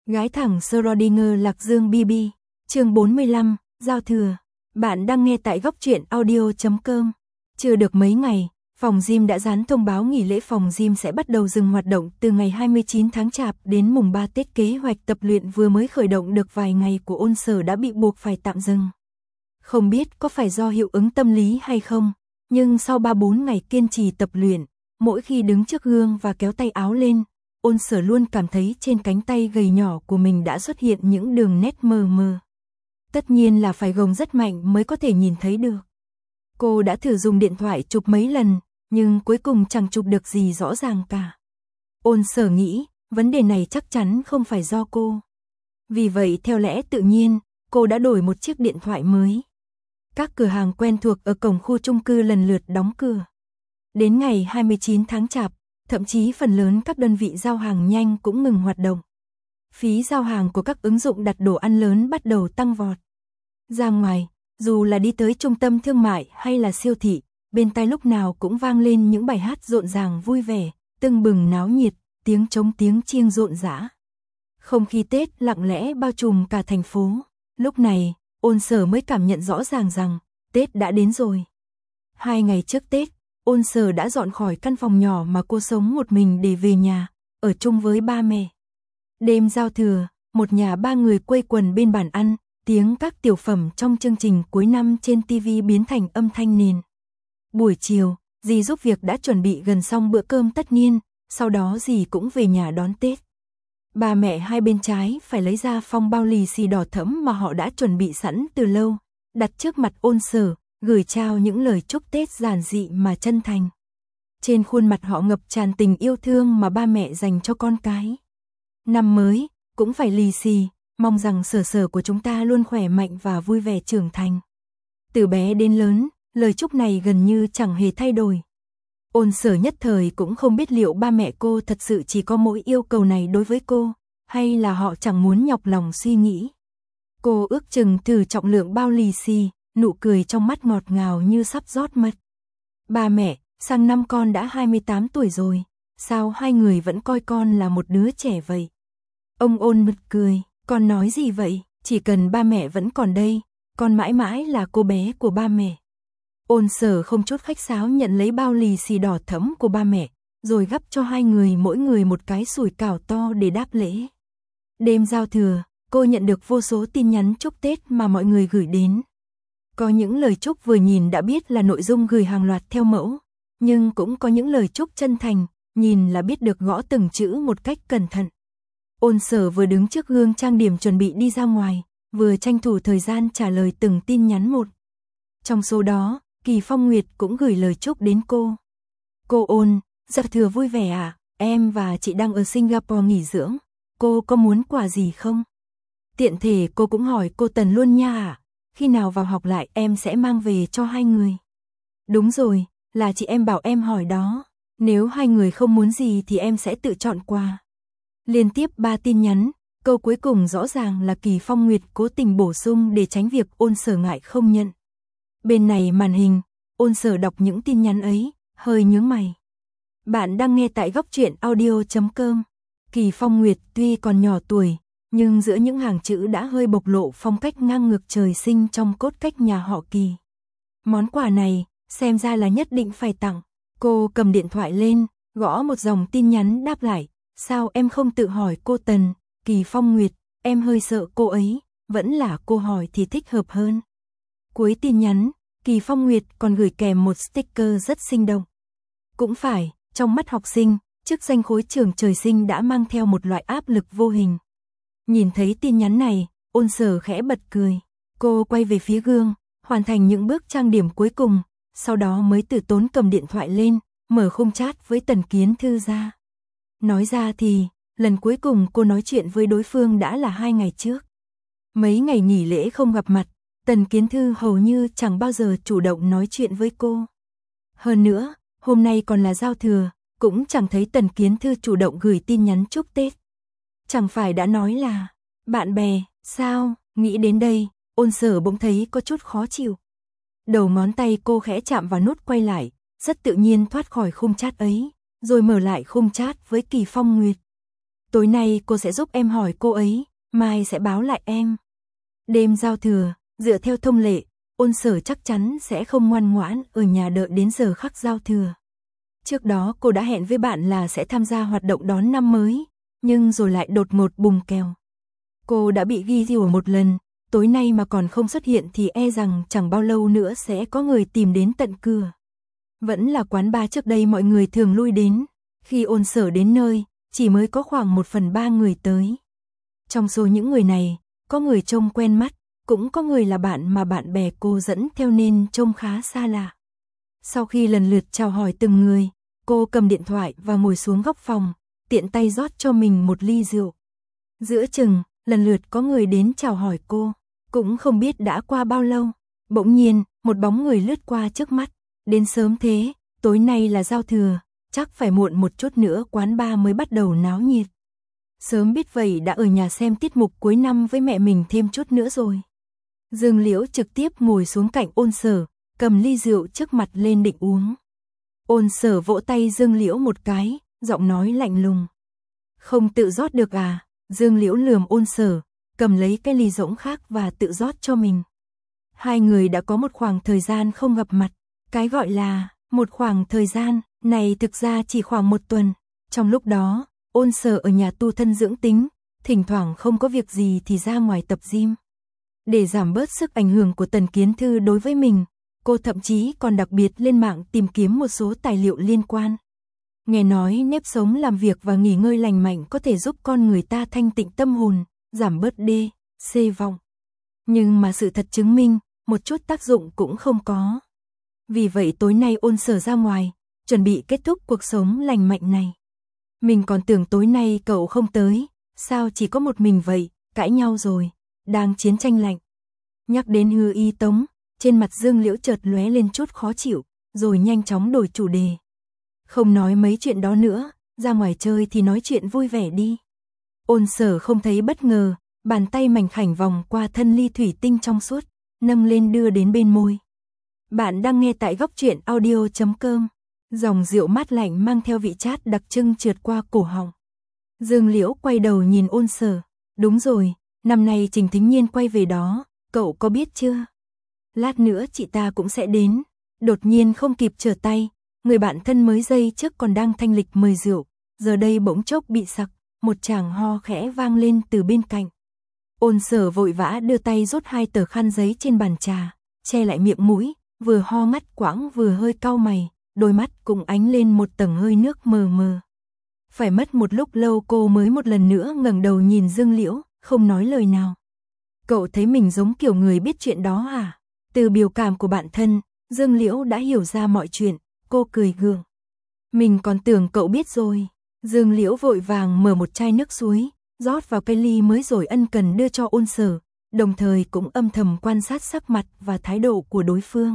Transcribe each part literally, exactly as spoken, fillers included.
Gái thẳng Schrödinger Lạc Dương bê bê, chương bốn mươi lăm, giao thừa. Bạn đang nghe tại góc truyện audio chấm com. Chưa được mấy ngày, phòng gym đã dán thông báo nghỉ lễ phòng gym sẽ bắt đầu dừng hoạt động từ ngày hai mươi chín tháng Chạp đến mùng ba Tết. Kế hoạch tập luyện vừa mới khởi động được vài ngày của Ôn Sở đã bị buộc phải tạm dừng. Không biết có phải do hiệu ứng tâm lý hay không, nhưng sau ba bốn ngày kiên trì tập luyện, mỗi khi đứng trước gương và kéo tay áo lên, Ôn Sở luôn cảm thấy trên cánh tay gầy nhỏ của mình đã xuất hiện những đường nét mờ mờ. Tất nhiên là phải gồng rất mạnh mới có thể nhìn thấy được. Cô đã thử dùng điện thoại chụp mấy lần, nhưng cuối cùng chẳng chụp được gì rõ ràng cả. Ôn Sở nghĩ, vấn đề này chắc chắn không phải do cô. Vì vậy theo lẽ tự nhiên, cô đã đổi một chiếc điện thoại mới. Các cửa hàng quen thuộc ở cổng khu chung cư lần lượt đóng cửa. Đến ngày hai mươi chín tháng Chạp, thậm chí phần lớn các đơn vị giao hàng nhanh cũng ngừng hoạt động. Phí giao hàng của các ứng dụng đặt đồ ăn lớn bắt đầu tăng vọt. Ra ngoài, dù là đi tới trung tâm thương mại hay là siêu thị, bên tai lúc nào cũng vang lên những bài hát rộn ràng vui vẻ, tưng bừng náo nhiệt, tiếng trống tiếng chiêng rộn rã. Không khí Tết lặng lẽ bao trùm cả thành phố. Lúc này, Ôn Sở mới cảm nhận rõ ràng rằng Tết đã đến rồi. Hai ngày trước Tết, Ôn Sở đã dọn khỏi căn phòng nhỏ mà cô sống một mình để về nhà, ở chung với ba mẹ. Đêm giao thừa, một nhà ba người quây quần bên bàn ăn, tiếng các tiểu phẩm trong chương trình cuối năm trên ti vi biến thành âm thanh nền. Buổi chiều, dì giúp việc đã chuẩn bị gần xong bữa cơm tất niên, sau đó dì cũng về nhà đón Tết. Ba mẹ hai bên trái phải lấy ra phong bao lì xì đỏ thẫm mà họ đã chuẩn bị sẵn từ lâu, đặt trước mặt Ôn Sở, gửi trao những lời chúc Tết giản dị mà chân thành. Trên khuôn mặt họ ngập tràn tình yêu thương mà ba mẹ dành cho con cái. Năm mới, cũng phải lì xì, mong rằng Sở Sở của chúng ta luôn khỏe mạnh và vui vẻ trưởng thành. Từ bé đến lớn, lời chúc này gần như chẳng hề thay đổi. Ôn Sở nhất thời cũng không biết liệu ba mẹ cô thật sự chỉ có mỗi yêu cầu này đối với cô, hay là họ chẳng muốn nhọc lòng suy nghĩ. Cô ước chừng thử trọng lượng bao lì xì, nụ cười trong mắt ngọt ngào như sắp rót mật. Ba mẹ, sang năm con đã hai mươi tám tuổi rồi, sao hai người vẫn coi con là một đứa trẻ vậy? Ông Ôn bật cười, con nói gì vậy, chỉ cần ba mẹ vẫn còn đây, con mãi mãi là cô bé của ba mẹ. Ôn Sở không chút khách sáo nhận lấy bao lì xì đỏ thẫm của ba mẹ, rồi gắp cho hai người mỗi người một cái sủi cảo to để đáp lễ. Đêm giao thừa, cô nhận được vô số tin nhắn chúc Tết mà mọi người gửi đến. Có những lời chúc vừa nhìn đã biết là nội dung gửi hàng loạt theo mẫu, nhưng cũng có những lời chúc chân thành, nhìn là biết được gõ từng chữ một cách cẩn thận. Ôn Sở vừa đứng trước gương trang điểm chuẩn bị đi ra ngoài, vừa tranh thủ thời gian trả lời từng tin nhắn một. Trong số đó, Kỳ Phong Nguyệt cũng gửi lời chúc đến cô. Cô Ôn, giao thừa vui vẻ à, em và chị đang ở Singapore nghỉ dưỡng, cô có muốn quà gì không? Tiện thể cô cũng hỏi cô Tần luôn nha à, khi nào vào học lại em sẽ mang về cho hai người. Đúng rồi, là chị em bảo em hỏi đó, nếu hai người không muốn gì thì em sẽ tự chọn quà. Liên tiếp ba tin nhắn, câu cuối cùng rõ ràng là Kỳ Phong Nguyệt cố tình bổ sung để tránh việc Ôn Sở ngại không nhận. Bên này màn hình, Ôn Sở đọc những tin nhắn ấy, hơi nhướng mày. Bạn đang nghe tại góc truyện audio chấm com. Kỳ Phong Nguyệt tuy còn nhỏ tuổi, nhưng giữa những hàng chữ đã hơi bộc lộ phong cách ngang ngược trời sinh trong cốt cách nhà họ Kỳ. Món quà này, xem ra là nhất định phải tặng. Cô cầm điện thoại lên, gõ một dòng tin nhắn đáp lại. Sao em không tự hỏi cô Tần, Kỳ Phong Nguyệt, em hơi sợ cô ấy, vẫn là cô hỏi thì thích hợp hơn. Cuối tin nhắn, Kỳ Phong Nguyệt còn gửi kèm một sticker rất sinh động. Cũng phải, trong mắt học sinh, chức danh khối trưởng trời sinh đã mang theo một loại áp lực vô hình. Nhìn thấy tin nhắn này, Ôn Sở khẽ bật cười. Cô quay về phía gương, hoàn thành những bước trang điểm cuối cùng, sau đó mới từ tốn cầm điện thoại lên, mở khung chat với Tần Kiến Thư ra. Nói ra thì, lần cuối cùng cô nói chuyện với đối phương đã là hai ngày trước. Mấy ngày nghỉ lễ không gặp mặt, Tần Kiến Thư hầu như chẳng bao giờ chủ động nói chuyện với cô. Hơn nữa, hôm nay còn là giao thừa, cũng chẳng thấy Tần Kiến Thư chủ động gửi tin nhắn chúc Tết. Chẳng phải đã nói là bạn bè, sao? Nghĩ đến đây, Ôn Sở bỗng thấy có chút khó chịu. Đầu ngón tay cô khẽ chạm vào nút quay lại, rất tự nhiên thoát khỏi khung chat ấy, rồi mở lại khung chat với Kỳ Phong Nguyệt. tối nay cô sẽ giúp em hỏi cô ấy, mai sẽ báo lại em. Đêm giao thừa, dựa theo thông lệ, Ôn Sở chắc chắn sẽ không ngoan ngoãn ở nhà đợi đến giờ khắc giao thừa. Trước đó cô đã hẹn với bạn là sẽ tham gia hoạt động đón năm mới, nhưng rồi lại đột ngột bùng kèo. Cô đã bị ghi rìu một lần, tối nay mà còn không xuất hiện thì e rằng chẳng bao lâu nữa sẽ có người tìm đến tận cửa. Vẫn là quán bar trước đây mọi người thường lui đến, khi Ôn Sở đến nơi, chỉ mới có khoảng một phần ba người tới. Trong số những người này, có người trông quen mắt, cũng có người là bạn mà bạn bè cô dẫn theo nên trông khá xa lạ. Sau khi lần lượt chào hỏi từng người, cô cầm điện thoại và ngồi xuống góc phòng, tiện tay rót cho mình một ly rượu. Giữa chừng, lần lượt có người đến chào hỏi cô, cũng không biết đã qua bao lâu, bỗng nhiên, một bóng người lướt qua trước mắt, đến sớm thế, tối nay là giao thừa, chắc phải muộn một chút nữa quán bar mới bắt đầu náo nhiệt. Sớm biết vậy đã ở nhà xem tiết mục cuối năm với mẹ mình thêm chút nữa rồi. Dương Liễu trực tiếp ngồi xuống cạnh Ôn Sở, cầm ly rượu trước mặt lên định uống. Ôn Sở vỗ tay Dương Liễu một cái, giọng nói lạnh lùng. Không tự rót được à? Dương Liễu lườm Ôn Sở, cầm lấy cái ly rỗng khác và tự rót cho mình. Hai người đã có một khoảng thời gian không gặp mặt, cái gọi là một khoảng thời gian này thực ra chỉ khoảng một tuần. Trong lúc đó, Ôn Sở ở nhà tu thân dưỡng tính, thỉnh thoảng không có việc gì thì ra ngoài tập gym. Để giảm bớt sức ảnh hưởng của Tần Kiến Thư đối với mình, cô thậm chí còn đặc biệt lên mạng tìm kiếm một số tài liệu liên quan. Nghe nói nếp sống làm việc và nghỉ ngơi lành mạnh có thể giúp con người ta thanh tịnh tâm hồn, giảm bớt đê, xê vọng. Nhưng mà sự thật chứng minh, một chút tác dụng cũng không có. Vì vậy tối nay Ôn Sở ra ngoài, chuẩn bị kết thúc cuộc sống lành mạnh này. Mình còn tưởng tối nay cậu không tới, sao chỉ có một mình vậy, cãi nhau rồi, đang chiến tranh lạnh. Nhắc đến Hứa Y Tống, trên mặt Dương Liễu chợt lóe lên chút khó chịu, rồi nhanh chóng đổi chủ đề. Không nói mấy chuyện đó nữa, ra ngoài chơi thì nói chuyện vui vẻ đi. Ôn Sở không thấy bất ngờ, bàn tay mảnh khảnh vòng qua thân ly thủy tinh trong suốt, nâng lên đưa đến bên môi. Bạn đang nghe tại góc truyện audio chấm com. Dòng rượu mát lạnh mang theo vị chát đặc trưng trượt qua cổ họng. Dương Liễu quay đầu nhìn Ôn Sở. Đúng rồi, năm nay Trình Thính Nhiên quay về đó, cậu có biết chưa? Lát nữa chị ta cũng sẽ đến. Đột nhiên không kịp trở tay, người bạn thân mới giây trước còn đang thanh lịch mời rượu, giờ đây bỗng chốc bị sặc, một tràng ho khẽ vang lên từ bên cạnh. Ôn Sở vội vã đưa tay rút hai tờ khăn giấy trên bàn trà, che lại miệng mũi, vừa ho ngắt quãng vừa hơi cau mày, đôi mắt cũng ánh lên một tầng hơi nước mờ mờ. Phải mất một lúc lâu cô mới một lần nữa ngẩng đầu nhìn Dương Liễu, không nói lời nào. Cậu thấy mình giống kiểu người biết chuyện đó à? Từ biểu cảm của bạn thân, Dương Liễu đã hiểu ra mọi chuyện, cô cười gượng. Mình còn tưởng cậu biết rồi. Dương Liễu vội vàng mở một chai nước suối, rót vào cái ly mới rồi ân cần đưa cho Ôn Sở, đồng thời cũng âm thầm quan sát sắc mặt và thái độ của đối phương.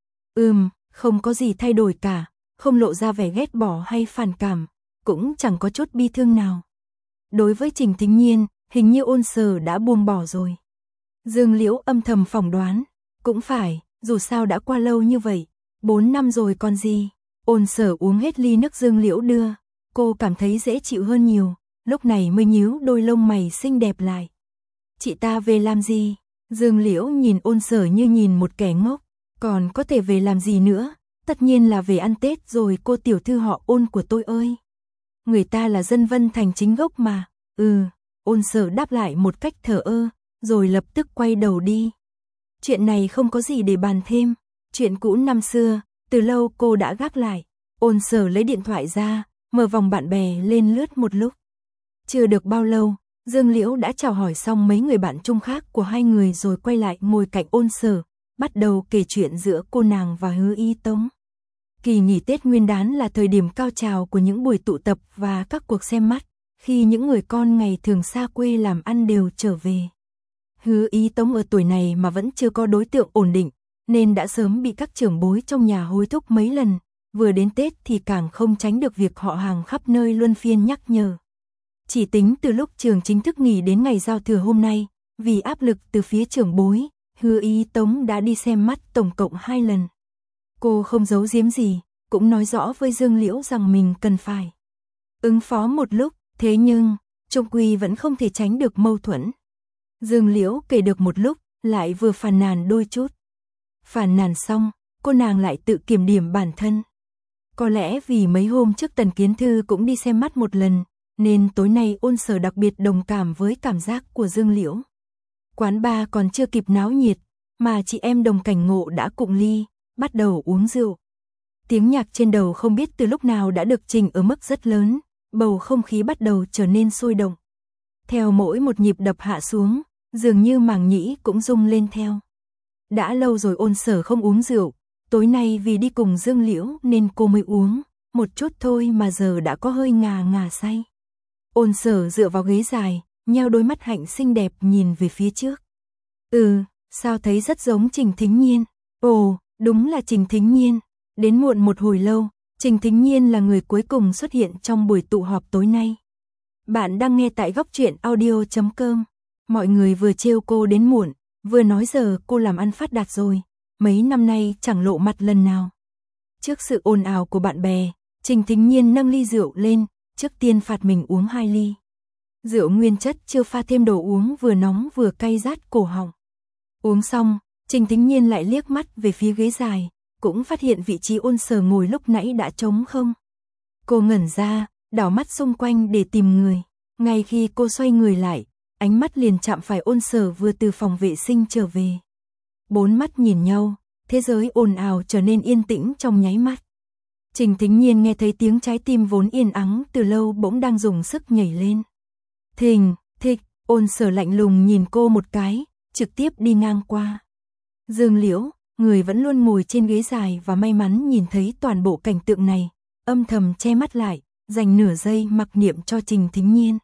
Ừm, không có gì thay đổi cả, không lộ ra vẻ ghét bỏ hay phản cảm, cũng chẳng có chút bi thương nào. Đối với Trình Thính Nhiên, hình như Ôn Sở đã buông bỏ rồi. Dương Liễu âm thầm phỏng đoán, cũng phải, dù sao đã qua lâu như vậy, bốn năm rồi còn gì. Ôn Sở uống hết ly nước Dương Liễu đưa, cô cảm thấy dễ chịu hơn nhiều, lúc này mới nhíu đôi lông mày xinh đẹp lại. Chị ta về làm gì? Dương Liễu nhìn Ôn Sở như nhìn một kẻ ngốc, còn có thể về làm gì nữa, tất nhiên là về ăn Tết rồi cô tiểu thư họ Ôn của tôi ơi. Người ta là dân Vân Thành chính gốc mà. Ừ, Ôn Sở đáp lại một cách thờ ơ, rồi lập tức quay đầu đi. Chuyện này không có gì để bàn thêm, chuyện cũ năm xưa, từ lâu cô đã gác lại. Ôn Sở lấy điện thoại ra, mở vòng bạn bè lên lướt một lúc. Chưa được bao lâu, Dương Liễu đã chào hỏi xong mấy người bạn chung khác của hai người rồi quay lại ngồi cạnh Ôn Sở, bắt đầu kể chuyện giữa cô nàng và Hứa Y Tống. Kỳ nghỉ Tết Nguyên đán là thời điểm cao trào của những buổi tụ tập và các cuộc xem mắt, khi những người con ngày thường xa quê làm ăn đều trở về. Hứa Y Tống ở tuổi này mà vẫn chưa có đối tượng ổn định, nên đã sớm bị các trưởng bối trong nhà hối thúc mấy lần, vừa đến Tết thì càng không tránh được việc họ hàng khắp nơi luân phiên nhắc nhở. Chỉ tính từ lúc trường chính thức nghỉ đến ngày giao thừa hôm nay, vì áp lực từ phía trưởng bối, Hứa Y Tống đã đi xem mắt tổng cộng hai lần. Cô không giấu giếm gì, cũng nói rõ với Dương Liễu rằng mình cần phải ứng phó một lúc, thế nhưng, chung quy vẫn không thể tránh được mâu thuẫn. Dương Liễu kể được một lúc, lại vừa phàn nàn đôi chút. Phàn nàn xong, cô nàng lại tự kiểm điểm bản thân. Có lẽ vì mấy hôm trước Tần Kiến Thư cũng đi xem mắt một lần, nên tối nay Ôn Sở đặc biệt đồng cảm với cảm giác của Dương Liễu. Quán bar còn chưa kịp náo nhiệt, mà chị em Đồng Cảnh Ngộ đã cụng ly, bắt đầu uống rượu. Tiếng nhạc trên đầu không biết từ lúc nào đã được chỉnh ở mức rất lớn, bầu không khí bắt đầu trở nên sôi động. Theo mỗi một nhịp đập hạ xuống, dường như màng nhĩ cũng rung lên theo. Đã lâu rồi Ôn Sở không uống rượu, tối nay vì đi cùng Dương Liễu nên cô mới uống, một chút thôi mà giờ đã có hơi ngà ngà say. Ôn Sở dựa vào ghế dài, nheo đôi mắt hạnh xinh đẹp nhìn về phía trước. Ừ, sao thấy rất giống Trình Thính Nhiên. Ồ, đúng là Trình Thính Nhiên. Đến muộn một hồi lâu, Trình Thính Nhiên là người cuối cùng xuất hiện trong buổi tụ họp tối nay. Bạn đang nghe tại góc truyện audio chấm com. Mọi người vừa trêu cô đến muộn, vừa nói giờ cô làm ăn phát đạt rồi, mấy năm nay chẳng lộ mặt lần nào. Trước sự ồn ào của bạn bè, Trình Thính Nhiên nâng ly rượu lên, trước tiên phạt mình uống hai ly. Rượu nguyên chất chưa pha thêm đồ uống vừa nóng vừa cay rát cổ họng. Uống xong, Trình Thính Nhiên lại liếc mắt về phía ghế dài, cũng phát hiện vị trí Ôn Sở ngồi lúc nãy đã trống không. Cô ngẩn ra, đảo mắt xung quanh để tìm người. Ngay khi cô xoay người lại, ánh mắt liền chạm phải Ôn Sở vừa từ phòng vệ sinh trở về. Bốn mắt nhìn nhau, thế giới ồn ào trở nên yên tĩnh trong nháy mắt. Trình Thính Nhiên nghe thấy tiếng trái tim vốn yên ắng từ lâu bỗng đang dùng sức nhảy lên. Thình, thịch, Ôn Sở lạnh lùng nhìn cô một cái, trực tiếp đi ngang qua. Dương Liễu, người vẫn luôn ngồi trên ghế dài và may mắn nhìn thấy toàn bộ cảnh tượng này, âm thầm che mắt lại, dành nửa giây mặc niệm cho Trình Thính Nhiên.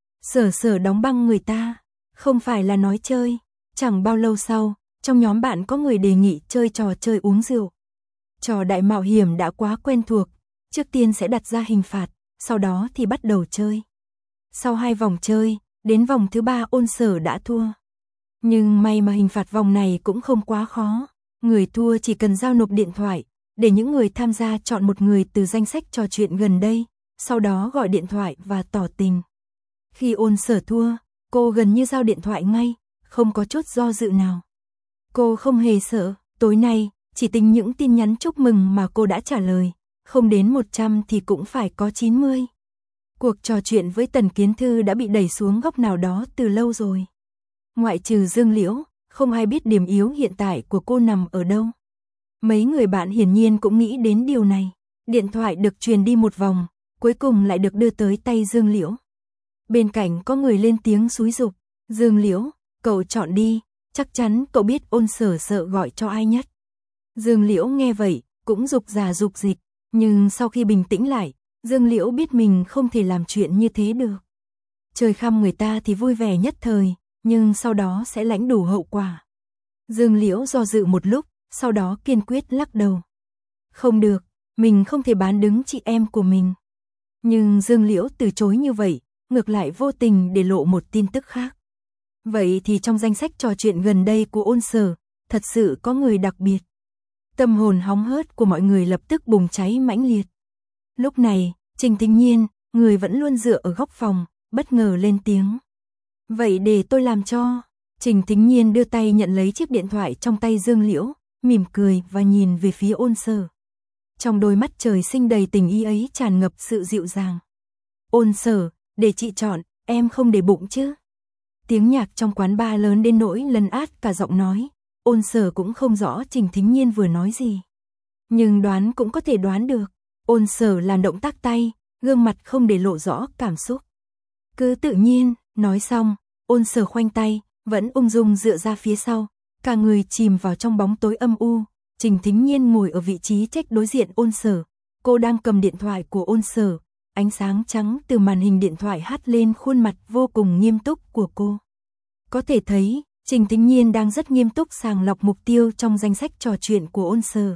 Sở Sở đóng băng người ta, không phải là nói chơi. Chẳng bao lâu sau, trong nhóm bạn có người đề nghị chơi trò chơi uống rượu. Trò đại mạo hiểm đã quá quen thuộc, trước tiên sẽ đặt ra hình phạt, sau đó thì bắt đầu chơi. Sau hai vòng chơi, đến vòng thứ ba Ôn Sở đã thua. Nhưng may mà hình phạt vòng này cũng không quá khó. Người thua chỉ cần giao nộp điện thoại, để những người tham gia chọn một người từ danh sách trò chuyện gần đây, sau đó gọi điện thoại và tỏ tình. Khi Ôn Sở thua, cô gần như giao điện thoại ngay, không có chút do dự nào. Cô không hề sợ, tối nay, chỉ tính những tin nhắn chúc mừng mà cô đã trả lời, không đến một trăm thì cũng phải có chín mươi. Cuộc trò chuyện với Tần Kiến Thư đã bị đẩy xuống góc nào đó từ lâu rồi. Ngoại trừ Dương Liễu, không ai biết điểm yếu hiện tại của cô nằm ở đâu. Mấy người bạn hiển nhiên cũng nghĩ đến điều này. Điện thoại được truyền đi một vòng, cuối cùng lại được đưa tới tay Dương Liễu. Bên cạnh có người lên tiếng xúi giục. Dương Liễu, cậu chọn đi, chắc chắn cậu biết Ôn Sở sợ gọi cho ai nhất. Dương Liễu nghe vậy, cũng dục già dục dịch, nhưng sau khi bình tĩnh lại, Dương Liễu biết mình không thể làm chuyện như thế được. Chơi khăm người ta thì vui vẻ nhất thời, nhưng sau đó sẽ lãnh đủ hậu quả. Dương Liễu do dự một lúc, sau đó kiên quyết lắc đầu. Không được, mình không thể bán đứng chị em của mình. Nhưng Dương Liễu từ chối như vậy, ngược lại vô tình để lộ một tin tức khác. Vậy thì trong danh sách trò chuyện gần đây của Ôn Sở, thật sự có người đặc biệt. Tâm hồn hóng hớt của mọi người lập tức bùng cháy mãnh liệt. Lúc này, Trình Thính Nhiên, người vẫn luôn dựa ở góc phòng, bất ngờ lên tiếng. Vậy để tôi làm cho. Trình Thính Nhiên đưa tay nhận lấy chiếc điện thoại trong tay Dương Liễu, mỉm cười và nhìn về phía Ôn Sở. Trong đôi mắt trời sinh đầy tình ý ấy tràn ngập sự dịu dàng. Ôn Sở, để chị chọn, em không để bụng chứ. Tiếng nhạc trong quán bar lớn đến nỗi lấn át cả giọng nói. Ôn Sở cũng không rõ Trình Thính Nhiên vừa nói gì. Nhưng đoán cũng có thể đoán được. Ôn Sở làm động tác tay, gương mặt không để lộ rõ cảm xúc. Cứ tự nhiên, nói xong, Ôn Sở khoanh tay, vẫn ung dung dựa ra phía sau, cả người chìm vào trong bóng tối âm u. Trình Thính Nhiên ngồi ở vị trí trách đối diện Ôn Sở. Cô đang cầm điện thoại của Ôn Sở, ánh sáng trắng từ màn hình điện thoại hắt lên khuôn mặt vô cùng nghiêm túc của cô. Có thể thấy, Trình Thính Nhiên đang rất nghiêm túc sàng lọc mục tiêu trong danh sách trò chuyện của Ôn Sở.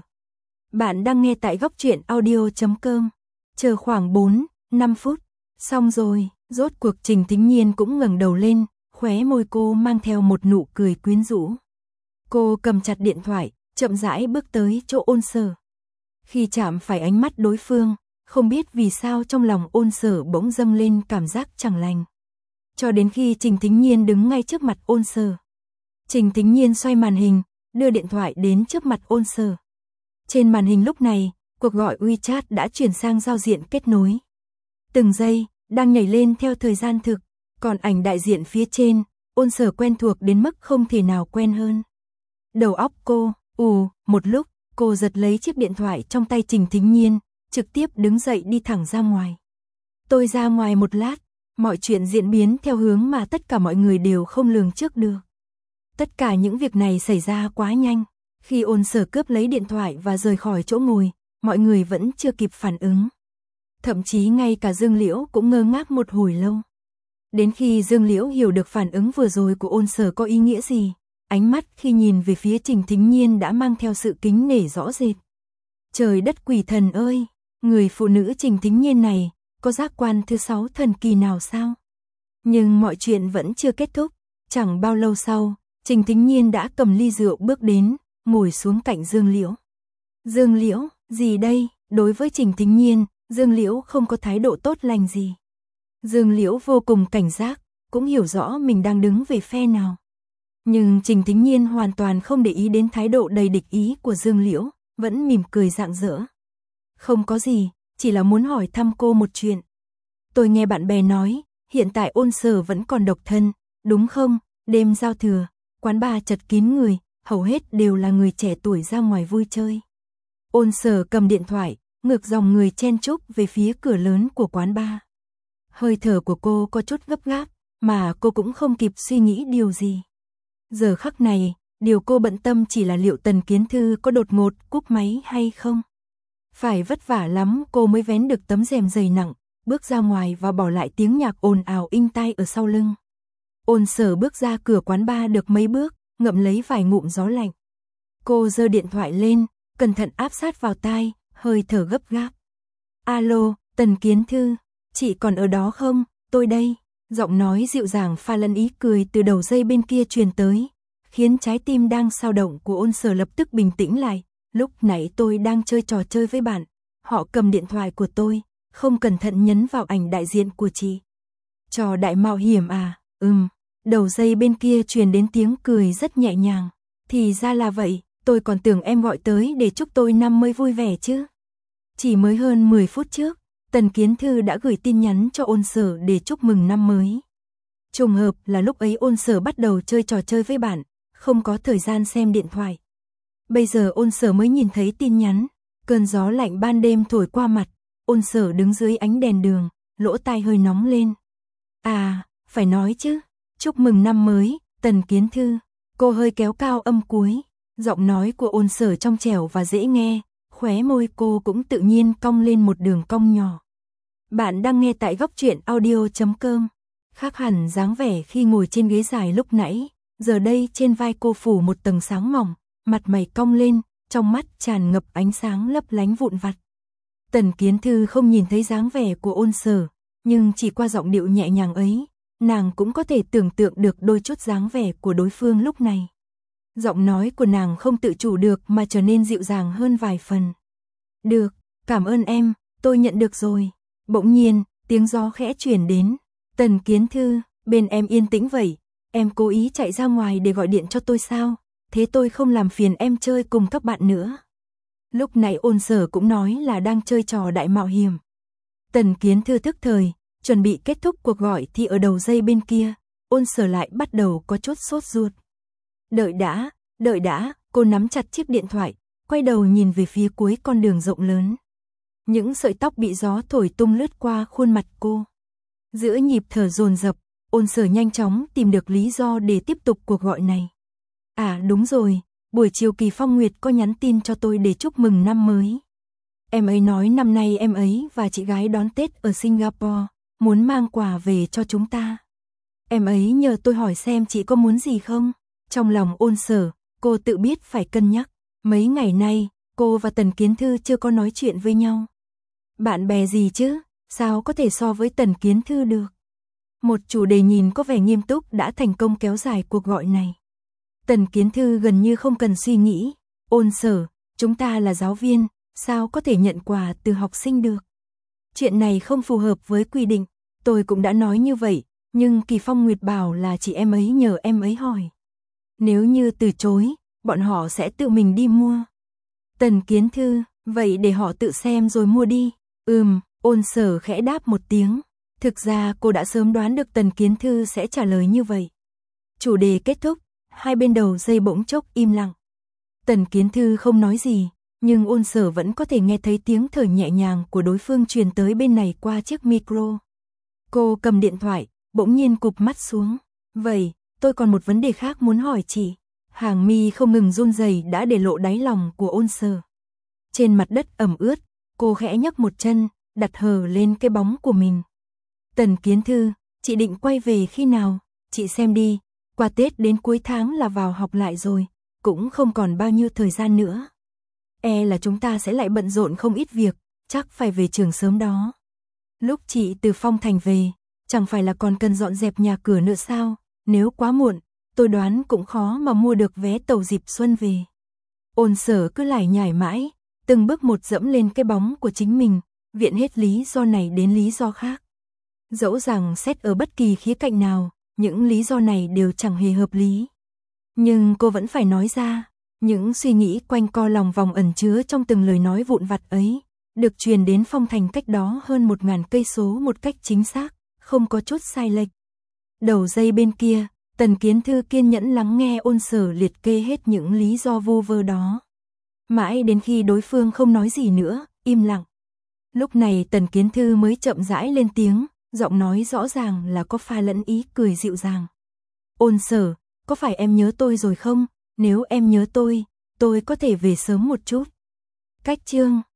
Bạn đang nghe tại góc truyện audio chấm com. Chờ khoảng bốn, năm phút. Xong rồi, rốt cuộc Trình Thính Nhiên cũng ngẩng đầu lên, khóe môi cô mang theo một nụ cười quyến rũ. Cô cầm chặt điện thoại, chậm rãi bước tới chỗ Ôn Sở. Khi chạm phải ánh mắt đối phương, không biết vì sao trong lòng Ôn Sở bỗng dâng lên cảm giác chẳng lành. cho đến khi Trình Thính Nhiên đứng ngay trước mặt Ôn Sở. Trình Thính Nhiên xoay màn hình, đưa điện thoại đến trước mặt Ôn Sở. Trên màn hình lúc này, cuộc gọi WeChat đã chuyển sang giao diện kết nối. Từng giây, đang nhảy lên theo thời gian thực, còn ảnh đại diện phía trên, Ôn Sở quen thuộc đến mức không thể nào quen hơn. Đầu óc cô, ù, một lúc, cô giật lấy chiếc điện thoại trong tay Trình Thính Nhiên, trực tiếp đứng dậy đi thẳng ra ngoài. Tôi ra ngoài một lát, mọi chuyện diễn biến theo hướng mà tất cả mọi người đều không lường trước được. Tất cả những việc này xảy ra quá nhanh, khi Ôn Sở cướp lấy điện thoại và rời khỏi chỗ ngồi, mọi người vẫn chưa kịp phản ứng. Thậm chí ngay cả Dương Liễu cũng ngơ ngác một hồi lâu. Đến khi Dương Liễu hiểu được phản ứng vừa rồi của Ôn Sở có ý nghĩa gì, ánh mắt khi nhìn về phía Trình Thính Nhiên đã mang theo sự kính nể rõ rệt. Trời đất quỷ thần ơi, người phụ nữ Trình Thính Nhiên này, có giác quan thứ sáu thần kỳ nào sao? Nhưng mọi chuyện vẫn chưa kết thúc, chẳng bao lâu sau, Trình Thính Nhiên đã cầm ly rượu bước đến, ngồi xuống cạnh Dương Liễu. Dương Liễu, gì đây? Đối với Trình Thính Nhiên, Dương Liễu không có thái độ tốt lành gì. Dương Liễu vô cùng cảnh giác, cũng hiểu rõ mình đang đứng về phe nào. Nhưng Trình Thính Nhiên hoàn toàn không để ý đến thái độ đầy địch ý của Dương Liễu, vẫn mỉm cười rạng rỡ. Không có gì, chỉ là muốn hỏi thăm cô một chuyện. Tôi nghe bạn bè nói, hiện tại Ôn Sở vẫn còn độc thân, đúng không? Đêm giao thừa, quán bar chật kín người, hầu hết đều là người trẻ tuổi ra ngoài vui chơi. Ôn Sở cầm điện thoại, ngược dòng người chen chúc về phía cửa lớn của quán bar. Hơi thở của cô có chút gấp gáp, mà cô cũng không kịp suy nghĩ điều gì. Giờ khắc này, điều cô bận tâm chỉ là liệu Tần Kiến Thư có đột ngột cúp máy hay không. Phải vất vả lắm cô mới vén được tấm rèm dày nặng, bước ra ngoài và bỏ lại tiếng nhạc ồn ào inh tai ở sau lưng. Ôn Sở bước ra cửa quán bar được mấy bước, ngậm lấy vài ngụm gió lạnh. Cô giơ điện thoại lên, cẩn thận áp sát vào tai, hơi thở gấp gáp. Alo, Tần Kiến Thư, chị còn ở đó không? Tôi đây. Giọng nói dịu dàng pha lẫn ý cười từ đầu dây bên kia truyền tới, khiến trái tim đang xao động của Ôn Sở lập tức bình tĩnh lại. Lúc nãy tôi đang chơi trò chơi với bạn, họ cầm điện thoại của tôi, không cẩn thận nhấn vào ảnh đại diện của chị. Trò đại mạo hiểm à? Ừm. Đầu dây bên kia truyền đến tiếng cười rất nhẹ nhàng. Thì ra là vậy, tôi còn tưởng em gọi tới để chúc tôi năm mới vui vẻ chứ. Chỉ mới hơn mười phút trước, Tần Kiến Thư đã gửi tin nhắn cho Ôn Sở để chúc mừng năm mới. Trùng hợp là lúc ấy Ôn Sở bắt đầu chơi trò chơi với bạn, không có thời gian xem điện thoại. Bây giờ Ôn Sở mới nhìn thấy tin nhắn, cơn gió lạnh ban đêm thổi qua mặt, Ôn Sở đứng dưới ánh đèn đường, lỗ tai hơi nóng lên. À, phải nói chứ, chúc mừng năm mới, Tần Kiến Thư. Cô hơi kéo cao âm cuối, giọng nói của Ôn Sở trong trẻo và dễ nghe, khóe môi cô cũng tự nhiên cong lên một đường cong nhỏ. Bạn đang nghe tại góc truyện audio chấm com. Khác hẳn dáng vẻ khi ngồi trên ghế dài lúc nãy, giờ đây trên vai cô phủ một tầng sáng mỏng, mặt mày cong lên, trong mắt tràn ngập ánh sáng lấp lánh vụn vặt. Tần Kiến Thư không nhìn thấy dáng vẻ của Ôn Sở, nhưng chỉ qua giọng điệu nhẹ nhàng ấy, nàng cũng có thể tưởng tượng được đôi chút dáng vẻ của đối phương lúc này. Giọng nói của nàng không tự chủ được mà trở nên dịu dàng hơn vài phần. Được, cảm ơn em, tôi nhận được rồi. Bỗng nhiên, tiếng gió khẽ chuyển đến. Tần Kiến Thư, bên em yên tĩnh vậy, em cố ý chạy ra ngoài để gọi điện cho tôi sao? Thế tôi không làm phiền em chơi cùng các bạn nữa. Lúc nãy Ôn Sở cũng nói là đang chơi trò đại mạo hiểm. Tần Kiến Thư thức thời, chuẩn bị kết thúc cuộc gọi thì ở đầu dây bên kia, Ôn Sở lại bắt đầu có chút sốt ruột. Đợi đã, đợi đã, cô nắm chặt chiếc điện thoại, quay đầu nhìn về phía cuối con đường rộng lớn. Những sợi tóc bị gió thổi tung lướt qua khuôn mặt cô. Giữa nhịp thở dồn dập, Ôn Sở nhanh chóng tìm được lý do để tiếp tục cuộc gọi này. À đúng rồi, buổi chiều Kỳ Phong Nguyệt có nhắn tin cho tôi để chúc mừng năm mới. Em ấy nói năm nay em ấy và chị gái đón Tết ở Singapore, muốn mang quà về cho chúng ta. Em ấy nhờ tôi hỏi xem chị có muốn gì không? Trong lòng Ôn Sở, cô tự biết phải cân nhắc. Mấy ngày nay, cô và Tần Kiến Thư chưa có nói chuyện với nhau. Bạn bè gì chứ, sao có thể so với Tần Kiến Thư được? Một chủ đề nhìn có vẻ nghiêm túc đã thành công kéo dài cuộc gọi này. Tần Kiến Thư gần như không cần suy nghĩ. Ôn Sở, chúng ta là giáo viên, sao có thể nhận quà từ học sinh được? Chuyện này không phù hợp với quy định, tôi cũng đã nói như vậy, Nhưng Kỳ Phong Nguyệt bảo là chị em ấy nhờ em ấy hỏi. Nếu như từ chối, bọn họ sẽ tự mình đi mua. Tần Kiến Thư, vậy để họ tự xem rồi mua đi. Ừm, Ôn Sở khẽ đáp một tiếng. Thực ra cô đã sớm đoán được Tần Kiến Thư sẽ trả lời như vậy. Chủ đề kết thúc, hai bên đầu dây bỗng chốc im lặng. Tần Kiến Thư không nói gì, nhưng Ôn Sở vẫn có thể nghe thấy tiếng thở nhẹ nhàng của đối phương truyền tới bên này qua chiếc micro. Cô cầm điện thoại, bỗng nhiên cụp mắt xuống. Vậy, tôi còn một vấn đề khác muốn hỏi chị. Hàng mi không ngừng run rẩy đã để lộ đáy lòng của Ôn Sở. Trên mặt đất ẩm ướt, cô khẽ nhấc một chân, đặt hờ lên cái bóng của mình. Tần Kiến Thư, chị định quay về khi nào? Chị xem đi, qua Tết đến cuối tháng là vào học lại rồi, cũng không còn bao nhiêu thời gian nữa. E là chúng ta sẽ lại bận rộn không ít việc, chắc phải về trường sớm đó. Lúc chị từ Phong Thành về, chẳng phải là còn cần dọn dẹp nhà cửa nữa sao? Nếu quá muộn, tôi đoán cũng khó mà mua được vé tàu dịp xuân về. Ôn Sở cứ lải nhải mãi, từng bước một dẫm lên cái bóng của chính mình, viện hết lý do này đến lý do khác. Dẫu rằng xét ở bất kỳ khía cạnh nào, những lý do này đều chẳng hề hợp lý. Nhưng cô vẫn phải nói ra, những suy nghĩ quanh co lòng vòng ẩn chứa trong từng lời nói vụn vặt ấy, được truyền đến Phong Thành cách đó hơn một ngàn cây số một cách chính xác, không có chút sai lệch. Đầu dây bên kia, Tần Kiến Thư kiên nhẫn lắng nghe Ôn Sở liệt kê hết những lý do vu vơ đó. Mãi đến khi đối phương không nói gì nữa, im lặng. Lúc này Tần Kiến Thư mới chậm rãi lên tiếng, giọng nói rõ ràng là có pha lẫn ý cười dịu dàng. Ôn Sở, có phải em nhớ tôi rồi không? Nếu em nhớ tôi, tôi có thể về sớm một chút. Cách chương